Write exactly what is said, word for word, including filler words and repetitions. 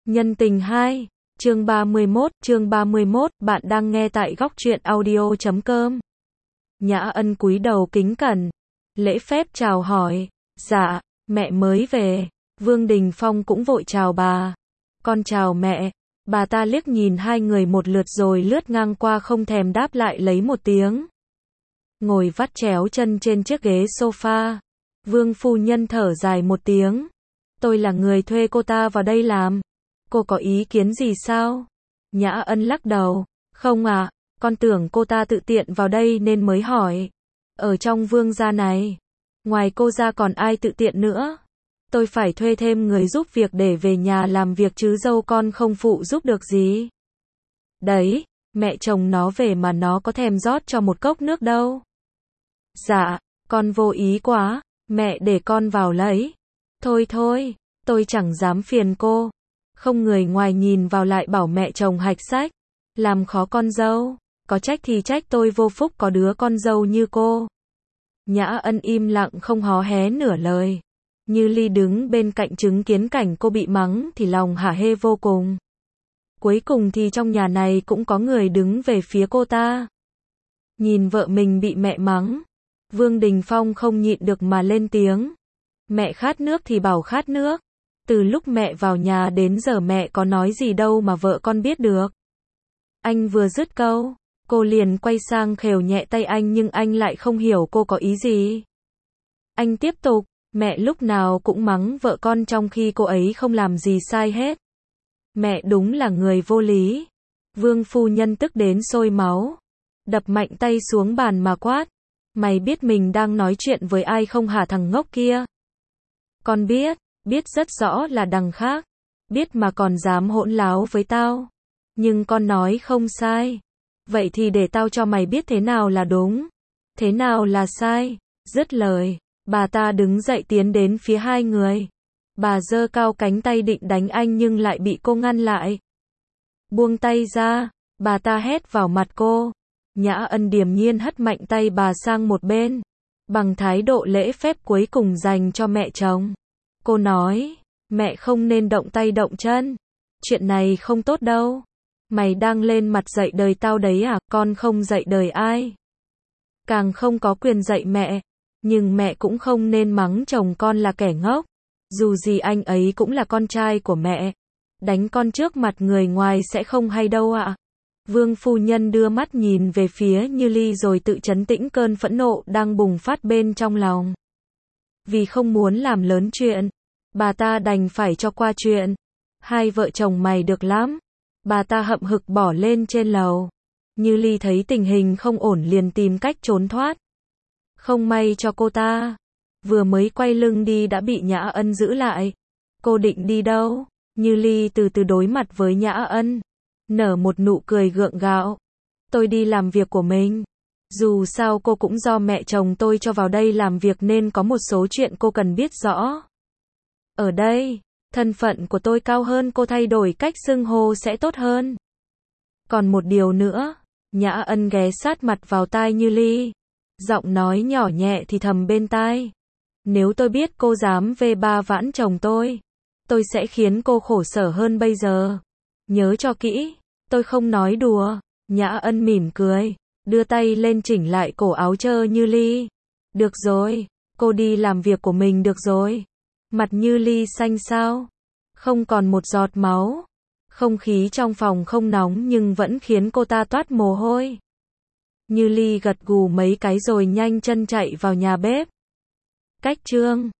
Nhân tình hai, chương ba mươi mốt, chương ba mươi mốt, bạn đang nghe tại góc truyện audio chấm com. Nhã Ân cúi đầu kính cẩn, lễ phép chào hỏi, dạ, mẹ mới về. Vương Đình Phong cũng vội chào bà, con chào mẹ. Bà ta liếc nhìn hai người một lượt rồi lướt ngang qua không thèm đáp lại lấy một tiếng. Ngồi vắt chéo chân trên chiếc ghế sofa, Vương phu nhân thở dài một tiếng. Tôi là người thuê cô ta vào đây làm. Cô có ý kiến gì sao? Nhã Ân lắc đầu. Không à, con tưởng cô ta tự tiện vào đây nên mới hỏi. Ở trong Vương gia này, ngoài cô ra còn ai tự tiện nữa? Tôi phải thuê thêm người giúp việc để về nhà làm việc chứ dâu con không phụ giúp được gì. Đấy, mẹ chồng nó về mà nó có thèm rót cho một cốc nước đâu. Dạ, con vô ý quá, mẹ để con vào lấy. Thôi thôi, tôi chẳng dám phiền cô. Không người ngoài nhìn vào lại bảo mẹ chồng hạch sách, làm khó con dâu, có trách thì trách tôi vô phúc có đứa con dâu như cô. Nhã Ân im lặng không hó hé nửa lời. Như Ly đứng bên cạnh chứng kiến cảnh cô bị mắng thì lòng hả hê vô cùng. Cuối cùng thì trong nhà này cũng có người đứng về phía cô ta. Nhìn vợ mình bị mẹ mắng, Vương Đình Phong không nhịn được mà lên tiếng. Mẹ khát nước thì bảo khát nước. Từ lúc mẹ vào nhà đến giờ mẹ có nói gì đâu mà vợ con biết được. Anh vừa dứt câu, cô liền quay sang khều nhẹ tay anh nhưng anh lại không hiểu cô có ý gì. Anh tiếp tục, mẹ lúc nào cũng mắng vợ con trong khi cô ấy không làm gì sai hết. Mẹ đúng là người vô lý. Vương phu nhân tức đến sôi máu, đập mạnh tay xuống bàn mà quát. Mày biết mình đang nói chuyện với ai không hả thằng ngốc kia? Con biết, biết rất rõ là đằng khác, biết mà còn dám hỗn láo với tao. Nhưng con nói không sai. Vậy thì để tao cho mày biết thế nào là đúng, thế nào là sai. Dứt lời, bà ta đứng dậy tiến đến phía hai người. Bà giơ cao cánh tay định đánh anh nhưng lại bị cô ngăn lại. Buông tay ra, bà ta hét vào mặt cô. Nhã Ân điềm nhiên hất mạnh tay bà sang một bên, bằng thái độ lễ phép cuối cùng dành cho mẹ chồng. Cô nói, mẹ không nên động tay động chân. Chuyện này không tốt đâu. Mày đang lên mặt dạy đời tao đấy à? Con không dạy đời ai, càng không có quyền dạy mẹ. Nhưng mẹ cũng không nên mắng chồng con là kẻ ngốc. Dù gì anh ấy cũng là con trai của mẹ. Đánh con trước mặt người ngoài sẽ không hay đâu ạ. Vương phu nhân đưa mắt nhìn về phía Như Ly rồi tự trấn tĩnh cơn phẫn nộ đang bùng phát bên trong lòng. Vì không muốn làm lớn chuyện, bà ta đành phải cho qua chuyện. Hai vợ chồng mày được lắm. Bà ta hậm hực bỏ lên trên lầu. Như Ly thấy tình hình không ổn liền tìm cách trốn thoát. Không may cho cô ta, vừa mới quay lưng đi đã bị Nhã Ân giữ lại. Cô định đi đâu? Như Ly từ từ đối mặt với Nhã Ân, nở một nụ cười gượng gạo. Tôi đi làm việc của mình. Dù sao cô cũng do mẹ chồng tôi cho vào đây làm việc nên có một số chuyện cô cần biết rõ. Ở đây, thân phận của tôi cao hơn, cô thay đổi cách xưng hô sẽ tốt hơn. Còn một điều nữa, Nhã Ân ghé sát mặt vào tai Như Ly, giọng nói nhỏ nhẹ thì thầm bên tai. Nếu tôi biết cô dám vê ba vãn chồng tôi, tôi sẽ khiến cô khổ sở hơn bây giờ. Nhớ cho kỹ, tôi không nói đùa. Nhã Ân mỉm cười, đưa tay lên chỉnh lại cổ áo trơ Như Ly. Được rồi, cô đi làm việc của mình được rồi. Mặt Như Ly xanh xao, không còn một giọt máu. Không khí trong phòng không nóng nhưng vẫn khiến cô ta toát mồ hôi. Như Ly gật gù mấy cái rồi nhanh chân chạy vào nhà bếp. Cách chương